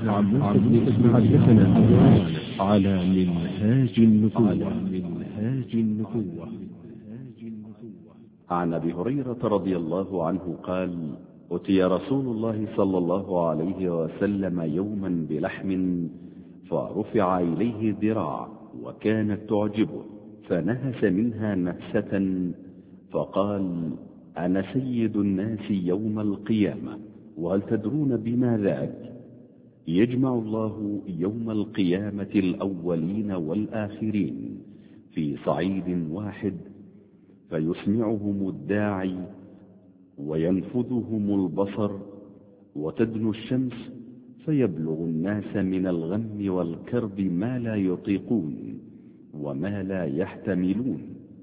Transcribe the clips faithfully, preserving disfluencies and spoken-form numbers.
حدثنا على منهاج النبوة منهاج النبوة عن أبي هريرة رضي الله عنه قال: أتي رسول الله صلى الله عليه وسلم يوما بلحم فرفع إليه ذراع وكانت تعجبه، فنهس منها نهسة فقال: أنا سيد الناس يوم القيامة، وهل تدرون بما ذاك؟ يجمع الله يوم القيامة الأولين والآخرين في صعيد واحد، فيسمعهم الداعي وينفذهم البصر، وتدنو الشمس فيبلغ الناس من الغم والكرب ما لا يطيقون وما لا يحتملون،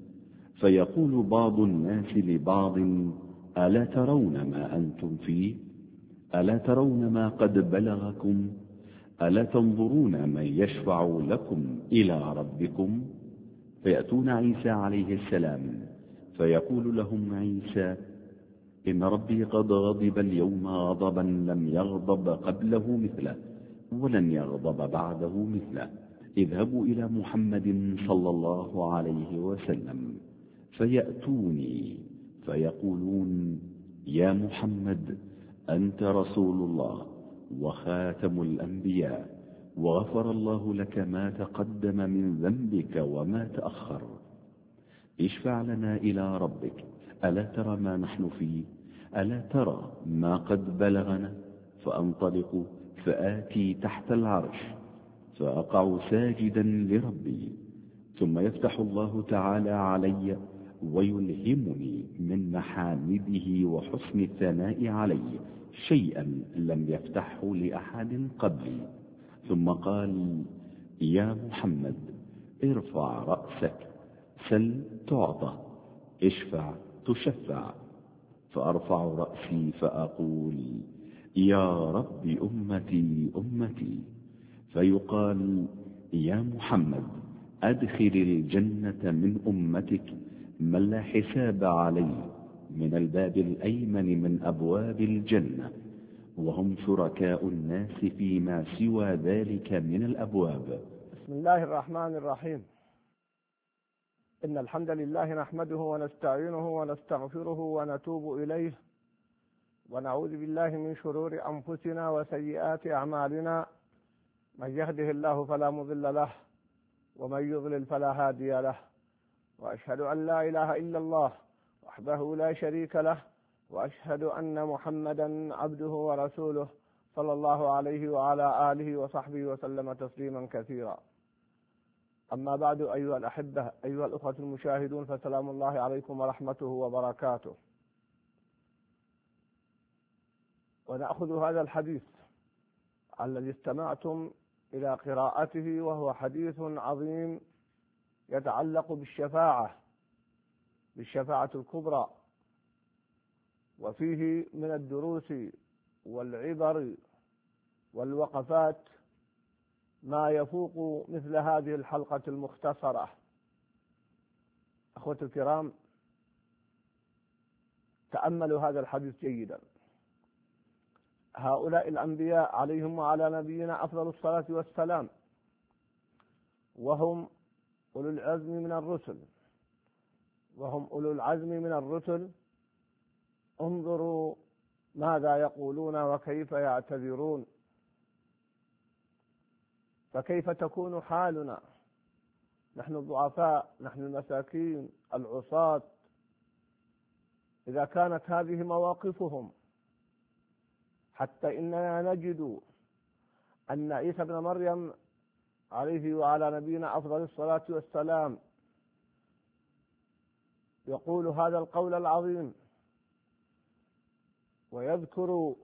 فيقول بعض الناس لبعض: ألا ترون ما أنتم فيه؟ ألا ترون ما قد بلغكم؟ ألا تنظرون من يشفع لكم إلى ربكم؟ فيأتون عيسى عليه السلام فيقول لهم عيسى: إن ربي قد غضب اليوم غضبا لم يغضب قبله مثله ولن يغضب بعده مثله، اذهبوا إلى محمد صلى الله عليه وسلم. فيأتوني فيقولون: يا محمد، أنت رسول الله وخاتم الأنبياء، وغفر الله لك ما تقدم من ذنبك وما تأخر، اشفع لنا إلى ربك، ألا ترى ما نحن فيه؟ ألا ترى ما قد بلغنا؟ فأنطلق فآتي تحت العرش فأقع ساجدا لربي، ثم يفتح الله تعالى علي ويلهمني من محامده وحسن الثناء علي شيئا لم يفتحه لأحد قبلي، ثم قال: يا محمد، ارفع رأسك، سل تعطى، اشفع تشفع. فأرفع رأسي فأقول: يا رب أمتي أمتي. فيقال: يا محمد، أدخل الجنة من أمتك من لا حساب عليه من الباب الأيمن من أبواب الجنة، وهم شركاء الناس فيما سوى ذلك من الأبواب. بسم الله الرحمن الرحيم. إن الحمد لله نحمده ونستعينه ونستغفره ونتوب إليه، ونعوذ بالله من شرور أنفسنا وسيئات أعمالنا، من يهده الله فلا مضل له ومن يضلل فلا هادي له، وأشهد أن لا إله إلا الله وحده لا شريك له، وأشهد أن محمدا عبده ورسوله صلى الله عليه وعلى آله وصحبه وسلم تسليما كثيرا. أما بعد، أيها الأحبة، أيها الأخوة المشاهدون، فسلام الله عليكم ورحمته وبركاته. ونأخذ هذا الحديث الذي استمعتم إلى قراءته، وهو حديث عظيم يتعلق بالشفاعة بالشفاعة الكبرى، وفيه من الدروس والعبر والوقفات ما يفوق مثل هذه الحلقة المختصرة. أخوتي الكرام، تأملوا هذا الحديث جيدا. هؤلاء الأنبياء عليهم وعلى نبينا أفضل الصلاة والسلام، وهم أولو العزم من الرسل وهم أولو العزم من الرسل انظروا ماذا يقولون وكيف يعتذرون. فكيف تكون حالنا نحن الضعفاء، نحن المساكين العصاة، إذا كانت هذه مواقفهم؟ حتى إننا نجد أن عيسى بن مريم عليه وعلى نبينا أفضل الصلاة والسلام يقول هذا القول العظيم، ويذكر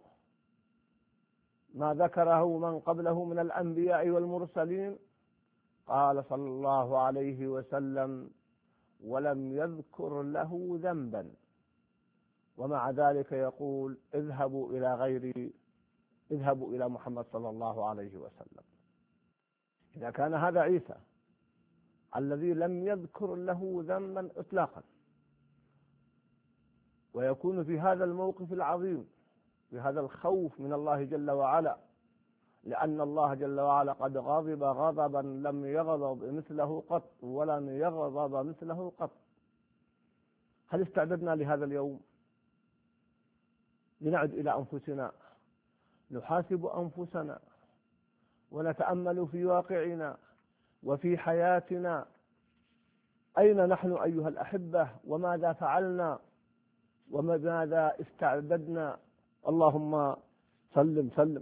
ما ذكره من قبله من الأنبياء والمرسلين. قال صلى الله عليه وسلم: ولم يذكر له ذنبا، ومع ذلك يقول: اذهبوا إلى غيري، اذهبوا إلى محمد صلى الله عليه وسلم. إذا كان هذا عيسى الذي لم يذكر له ذنبا إطلاقا، ويكون في هذا الموقف العظيم، بهذا الخوف من الله جل وعلا، لأن الله جل وعلا قد غضب غضبا لم يغضب مثله قط ولن يغضب مثله قط. هل استعددنا لهذا اليوم؟ لنعد إلى أنفسنا، نحاسب أنفسنا ونتأمل في واقعنا وفي حياتنا، أين نحن أيها الأحبة، وماذا فعلنا وماذا استعددنا. اللهم سلم سلم.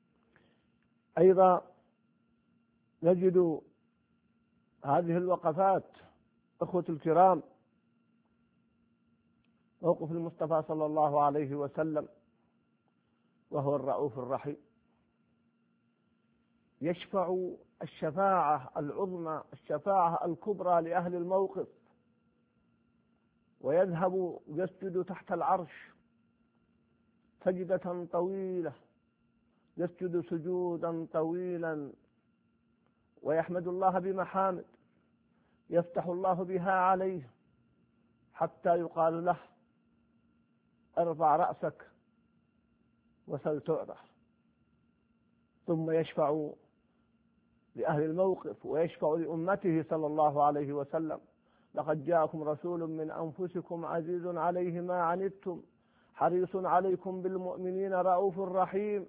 أيضا نجد هذه الوقفات أخوة الكرام موقف المصطفى صلى الله عليه وسلم وهو الرؤوف الرحيم، يشفع الشفاعة العظمى الشفاعة الكبرى لأهل الموقف، ويذهب يسجد تحت العرش سجدة طويلة، يسجد سجودا طويلا ويحمد الله بمحامد يفتح الله بها عليه حتى يقال له ارفع رأسك وسل تعطى. ثم يشفع لأهل الموقف ويشفع لأمته صلى الله عليه وسلم: لقد جاءكم رسول من أنفسكم عزيز عليه ما عنتم حريص عليكم بالمؤمنين رؤوف رحيم.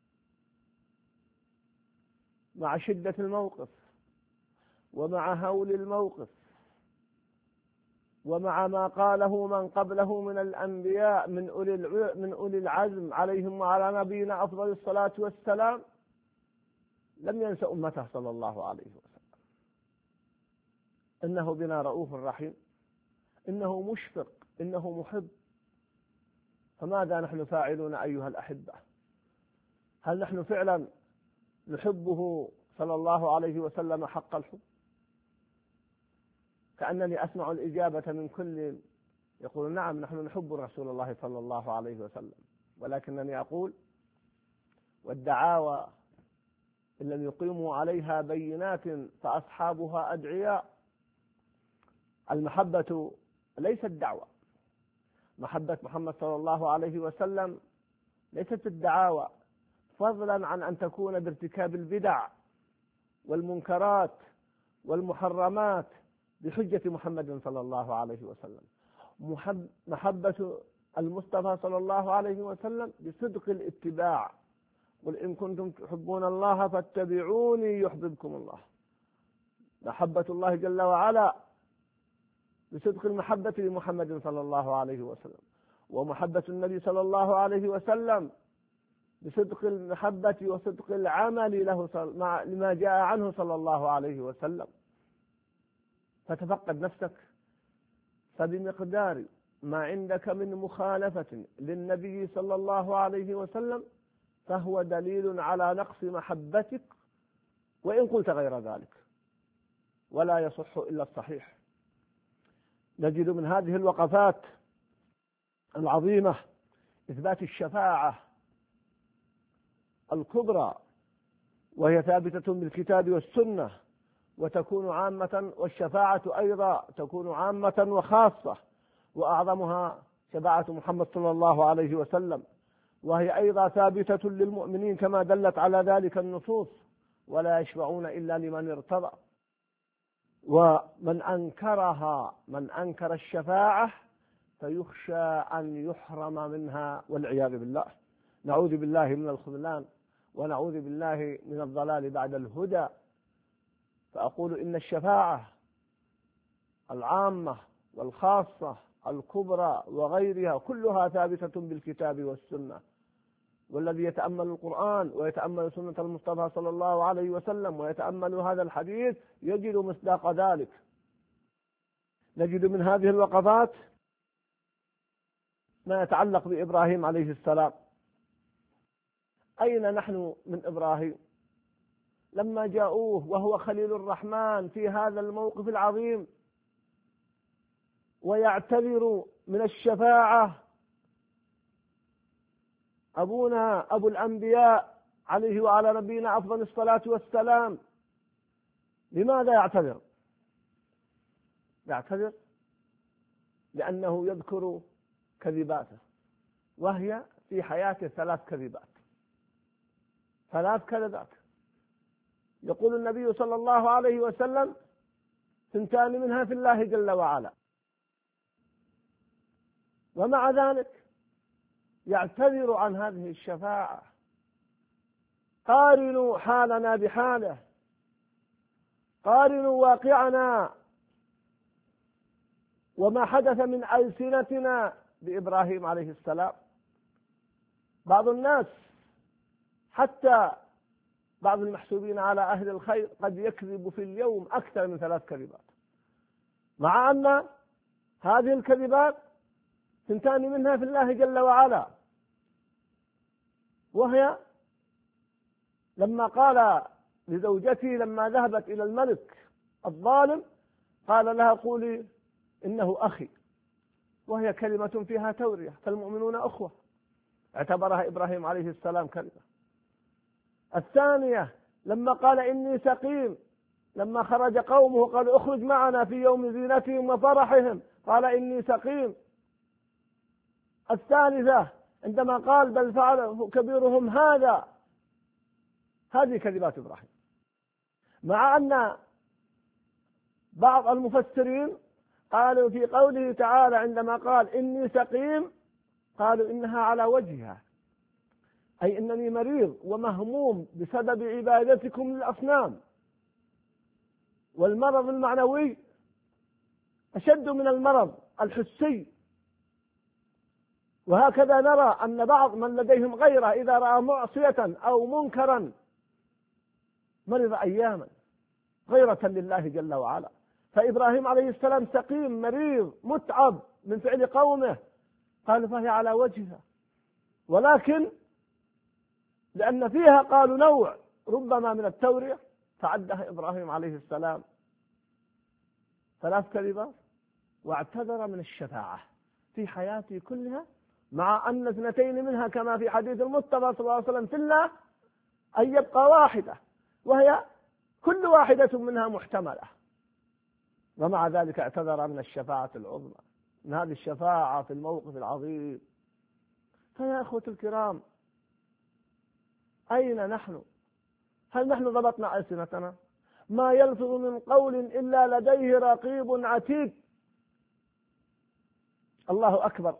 مع شدة الموقف ومع هول الموقف ومع ما قاله من قبله من الأنبياء من أولي من أولي العزم عليهم وعلى نبينا أفضل الصلاة والسلام، لم ينس أمته صلى الله عليه وسلم. إنه بنا رؤوف رحيم، إنه مشفق، إنه محب. فماذا نحن فاعلون أيها الأحبة؟ هل نحن فعلا نحبه صلى الله عليه وسلم حق الحب؟ كأنني أسمع الإجابة من كل يقول: نعم نحن نحب رسول الله صلى الله عليه وسلم، ولكنني أقول: والدعاوى إن لم يقيموا عليها بينات فأصحابها أدعياء. المحبة ليست دعوة، محبة محمد صلى الله عليه وسلم ليست الدعاوى، فضلا عن أن تكون بارتكاب البدع والمنكرات والمحرمات بحجة محمد صلى الله عليه وسلم. محبة المصطفى صلى الله عليه وسلم بصدق الاتباع: قل إن كنتم تحبون الله فاتبعوني يحببكم الله. محبة الله جل وعلا بصدق المحبة لمحمد صلى الله عليه وسلم، ومحبة النبي صلى الله عليه وسلم بصدق المحبة وصدق العمل له لما جاء عنه صلى الله عليه وسلم. فتفقد نفسك، فبمقدار ما عندك من مخالفة للنبي صلى الله عليه وسلم فهو دليل على نقص محبتك، وإن قلت غير ذلك، ولا يصح إلا الصحيح. نجد من هذه الوقفات العظيمة إثبات الشفاعة الكبرى، وهي ثابتة بالكتاب والسنة، وتكون عامة، والشفاعة أيضا تكون عامة وخاصة، وأعظمها شفاعة محمد صلى الله عليه وسلم، وهي أيضا ثابتة للمؤمنين كما دلت على ذلك النصوص: ولا يشفعون إلا لمن ارتضى. ومن أنكرها من أنكر الشفاعة فيخشى أن يحرم منها والعياذ بالله. نعوذ بالله من الخذلان ونعوذ بالله من الضلال بعد الهدى. فأقول إن الشفاعة العامة والخاصة الكبرى وغيرها كلها ثابتة بالكتاب والسنة، والذي يتأمل القرآن ويتأمل سنة المصطفى صلى الله عليه وسلم ويتأمل هذا الحديث يجد مصداق ذلك. نجد من هذه الوقفات ما يتعلق بإبراهيم عليه السلام. أين نحن من إبراهيم لما جاءوه وهو خليل الرحمن في هذا الموقف العظيم ويعتذر من الشفاعة أبونا أبو الأنبياء عليه وعلى نبينا أفضل الصلاة والسلام؟ لماذا يعتذر؟ يعتذر لأنه يذكر كذباته، وهي في حياته ثلاث كذبات. ثلاث كذبات. يقول النبي صلى الله عليه وسلم: ثنتان منها في الله جل وعلا. ومع ذلك يعتذر عن هذه الشفاعة. قارنوا حالنا بحاله، قارنوا واقعنا وما حدث من ألسنتنا بإبراهيم عليه السلام. بعض الناس حتى بعض المحسوبين على أهل الخير قد يكذب في اليوم أكثر من ثلاث كذبات، مع أن هذه الكذبات ثنتان منها في الله جل وعلا، وهي لما قال لزوجته لما ذهبت إلى الملك الظالم قال لها: قولي إنه أخي، وهي كلمة فيها تورية، فالمؤمنون أخوة، اعتبرها إبراهيم عليه السلام كلمة. الثانية لما قال إني سقيم، لما خرج قومه قالوا: اخرج معنا في يوم زينتهم وفرحهم، قال إني سقيم. الثالثة عندما قال: بل فعله كبيرهم هذا. هذه كذبات إبراهيم، مع أن بعض المفسرين قالوا في قوله تعالى عندما قال إني سقيم قالوا إنها على وجهها، أي إنني مريض ومهموم بسبب عبادتكم للأصنام. والمرض المعنوي أشد من المرض الحسي. وهكذا نرى أن بعض من لديهم غيرة إذا رأى معصية أو منكرا مرض أياما غيرة لله جل وعلا. فإبراهيم عليه السلام سقيم مريض متعب من فعل قومه، قالوا فهي على وجهها، ولكن لأن فيها قالوا نوع ربما من التورية فعدها إبراهيم عليه السلام ثلاث كذبات، واعتذر من الشفاعة في حياته كلها، مع أن اثنتين منها كما في حديث المصطفى صلى الله عليه وسلم في الله أن يبقى واحدة، وهي كل واحدة منها محتملة، ومع ذلك اعتذر من الشفاعة العظمى، من هذه الشفاعة في الموقف العظيم. فيا أخوة الكرام، أين نحن؟ هل نحن ضبطنا ألسنتنا؟ ما يلفظ من قول إلا لديه رقيب عتيد. الله أكبر.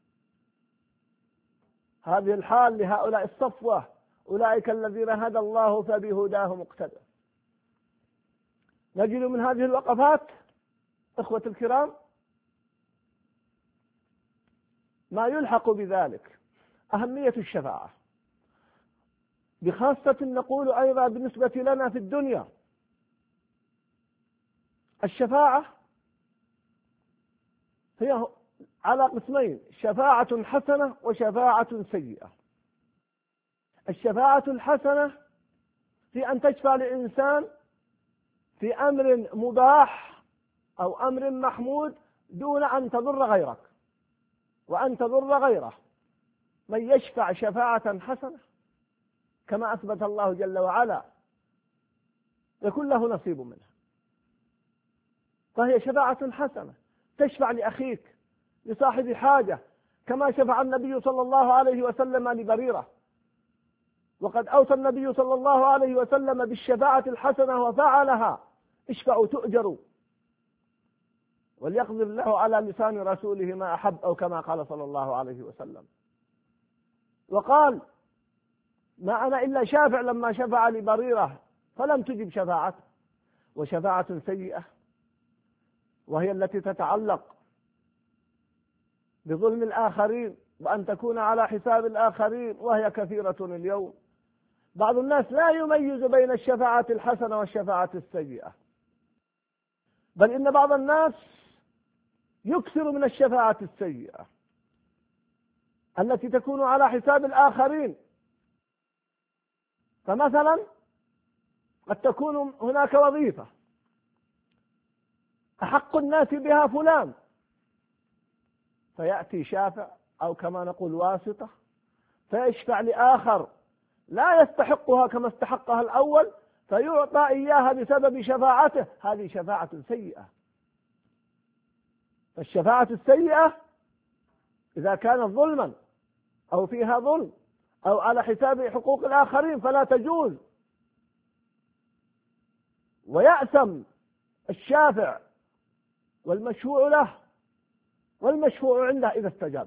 هذه الحال لهؤلاء الصفوة، أولئك الذين هدى الله فبهداه مقتدى. نجد من هذه الوقفات إخوة الكرام ما يلحق بذلك أهمية الشفاعة، بخاصة نقول أيضا بالنسبة لنا في الدنيا. الشفاعة هي على قسمين: شفاعة حسنة وشفاعة سيئة. الشفاعة الحسنة في أن تشفع لإنسان في أمر مباح أو أمر محمود دون أن تضر غيرك وأن تضر غيره. من يشفع شفاعة حسنة كما أثبت الله جل وعلا يكون له نصيب منها، فهي شفاعة حسنة. تشفع لأخيك لصاحب حاجة كما شفع النبي صلى الله عليه وسلم لبريرة، وقد أوصى النبي صلى الله عليه وسلم بالشفاعة الحسنة وفعلها: اشفعوا تؤجروا، وليقدر الله على لسان رسوله ما أحب، أو كما قال صلى الله عليه وسلم. وقال: ما أنا إلا شافع لما شفع لبريرة فلم تجب شفاعته. وشفاعة سيئة وهي التي تتعلق بظلم الآخرين وأن تكون على حساب الآخرين، وهي كثيرة اليوم. بعض الناس لا يميز بين الشفاعة الحسنة والشفاعة السيئة، بل إن بعض الناس يكثر من الشفاعة السيئة التي تكون على حساب الآخرين. فمثلا قد تكون هناك وظيفة أحق الناس بها فلان، فيأتي شافع أو كما نقول واسطة فيشفع لآخر لا يستحقها كما استحقها الأول، فيعطى إياها بسبب شفاعته. هذه شفاعة سيئة. فالشفاعة السيئة إذا كانت ظلما أو فيها ظلم أو على حساب حقوق الآخرين فلا تجوز، ويأثم الشافع والمشفوع له والمشفوع عنده إذا استجاب.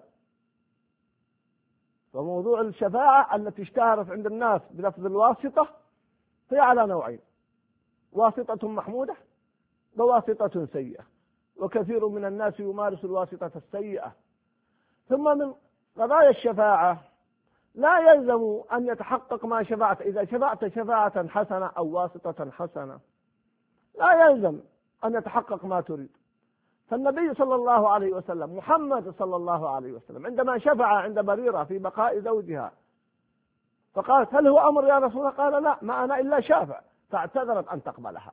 فموضوع الشفاعة التي اشتهرت عند الناس بلفظ الواسطة هي على نوعين: واسطة محمودة وواسطة سيئة، وكثير من الناس يمارس الواسطة السيئة. ثم من قضايا الشفاعة لا يلزم أن يتحقق ما شفعت. إذا شفعت شفاعة حسنة أو واسطة حسنة لا يلزم أن يتحقق ما تريد. فالنبي صلى الله عليه وسلم، محمد صلى الله عليه وسلم، عندما شفع عند بريرة في بقاء زوجها فقالت: هل هو أمر يا رسول الله؟ قال: لا، ما أنا إلا شافع، فاعتذرت أن تقبلها.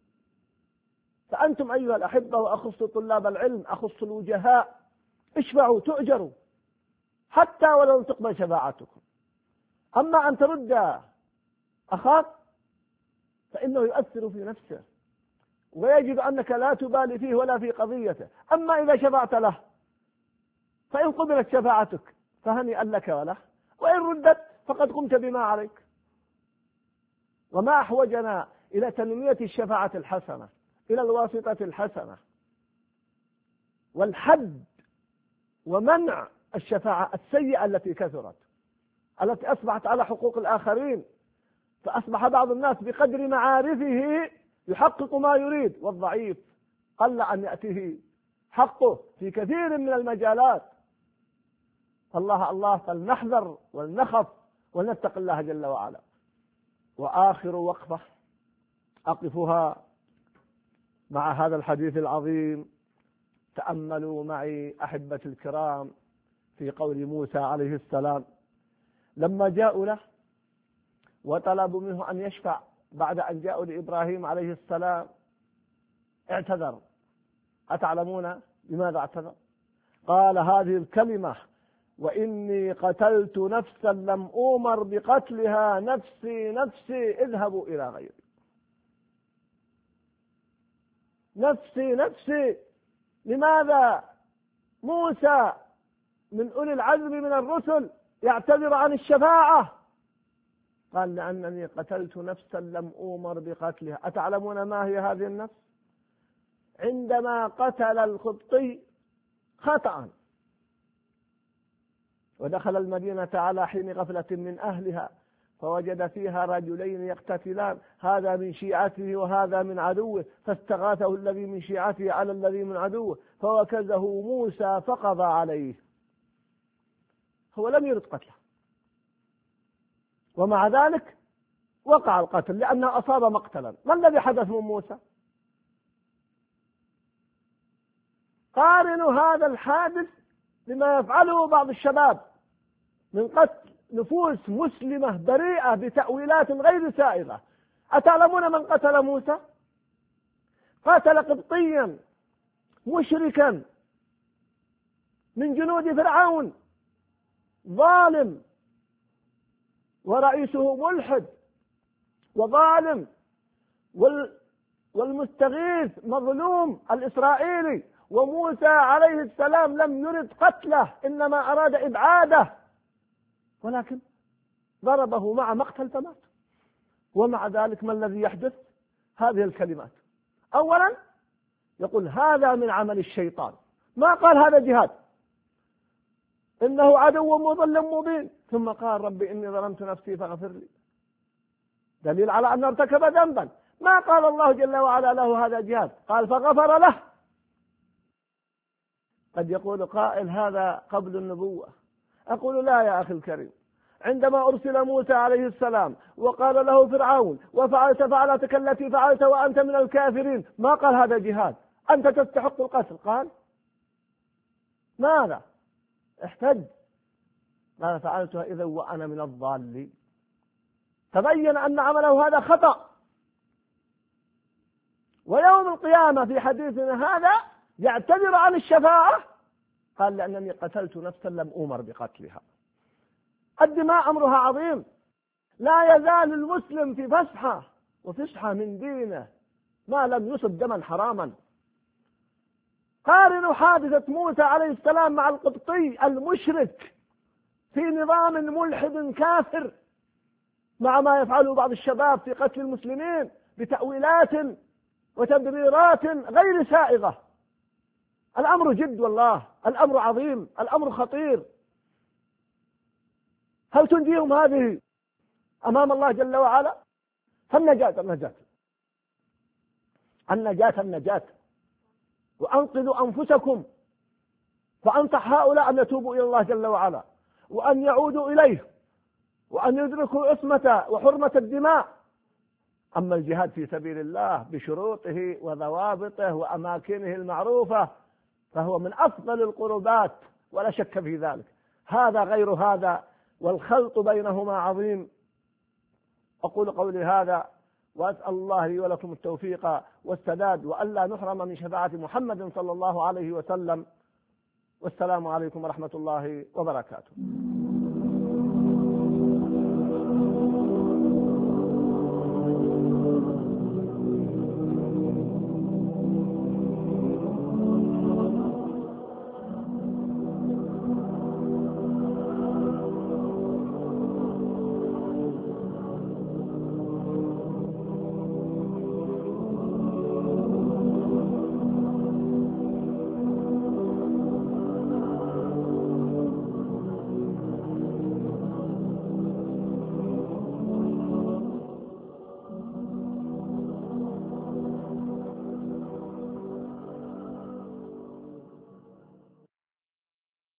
فأنتم أيها الأحبة، وأخص طلاب العلم، أخص الوجهاء، اشفعوا تؤجروا حتى ولو تقبل شفاعتكم. أما أن ترد أخاك فإنه يؤثر في نفسه ويجد أنك لا تبالي فيه ولا في قضيته. أما إذا شفعت له فإن قبلت شفاعتك فهنيئا لك وله، وإن ردت فقد قمت بما عليك. وما أحوجنا إلى تنمية الشفاعة الحسنة، إلى الواسطة الحسنة، والحد ومنع الشفاعة السيئة التي كثرت، التي أصبحت على حقوق الآخرين. فأصبح بعض الناس بقدر معارفه يحقق ما يريد، والضعيف قل أن يأتيه حقه في كثير من المجالات. الله الله فلنحذر ولنخف ولنتق الله جل وعلا. وآخر وقفة أقفها مع هذا الحديث العظيم، تأملوا معي أحبة الكرام في قول موسى عليه السلام لما جاءوا له وطلبوا منه أن يشفع بعد أن جاءوا لإبراهيم عليه السلام، اعتذر. أتعلمون لماذا اعتذر؟ قال هذه الكلمة: وإني قتلت نفسا لم أؤمر بقتلها، نفسي نفسي اذهبوا إلى غيري. نفسي نفسي. لماذا موسى من أولي العزم من الرسل يعتذر عن الشفاعة؟ قال: لأنني قتلت نفسا لم أؤمر بقتلها. أتعلمون ما هي هذه النفس؟ عندما قتل القبطي خطأ ودخل المدينة على حين غفلة من أهلها فوجد فيها رجلين يقتتلان، هذا من شيعته وهذا من عدوه، فاستغاثه الذي من شيعته على الذي من عدوه فوكزه موسى فقضى عليه. هو لم يرد قتله، ومع ذلك وقع القتل لأنه أصاب مقتلا. ما الذي حدث من موسى؟ قارنوا هذا الحادث بما يفعله بعض الشباب من قتل نفوس مسلمة بريئة بتأويلات غير سائغة. أتعلمون من قتل موسى؟ قتل قبطيا مشركا من جنود فرعون ظالم، ورئيسه ملحد وظالم، والمستغيث مظلوم الإسرائيلي، وموسى عليه السلام لم يرد قتله، إنما أراد إبعاده، ولكن ضربه مع مقتل فمات. ومع ذلك ما الذي يحدث؟ هذه الكلمات. أولا يقول هذا من عمل الشيطان، ما قال هذا جهاد، إنه عدو مضل مبين، ثم قال رب إني ظلمت نفسي فاغفر لي، دليل على أن ارتكب ذنبا. ما قال الله جل وعلا له هذا جهاد، قال فغفر له. قد يقول قائل هذا قبل النبوة. أقول لا يا أخي الكريم، عندما أرسل موسى عليه السلام وقال له فرعون وفعلت فعلتك التي فعلت وأنت من الكافرين، ما قال هذا جهاد، أنت تستحق القتل. قال ماذا؟ احتج، قال فعلتها إذا وأنا من الضالين. تبين أن عمله هذا خطأ. ويوم القيامة في حديثنا هذا يعتذر عن الشفاعة، قال لأنني قتلت نفسا لم أؤمر بقتلها. الدماء أمرها عظيم، لا يزال المسلم في فسحة وفسحة من دينه ما لم يصب دما حراما. قارنوا حادثة موسى عليه السلام مع القبطي المشرك في نظام ملحد كافر، مع ما يفعله بعض الشباب في قتل المسلمين بتأويلات وتبريرات غير سائغة. الأمر جد والله، الأمر عظيم، الأمر خطير. هل تنجيهم هذه أمام الله جل وعلا؟ فالنجاة النجاة النجاة النجاة وأنقذوا أنفسكم، فأنصح هؤلاء أن يتوبوا إلى الله جل وعلا، وأن يعودوا إليه، وأن يدركوا عصمة وحرمة الدماء. أما الجهاد في سبيل الله بشروطه وضوابطه وأماكنه المعروفة فهو من أفضل القربات ولا شك في ذلك. هذا غير هذا، والخلط بينهما عظيم. أقول قولي هذا وأسأل الله لي ولكم التوفيق والسداد، وألا نحرم من شفاعة محمد صلى الله عليه وسلم. والسلام عليكم ورحمة الله وبركاته.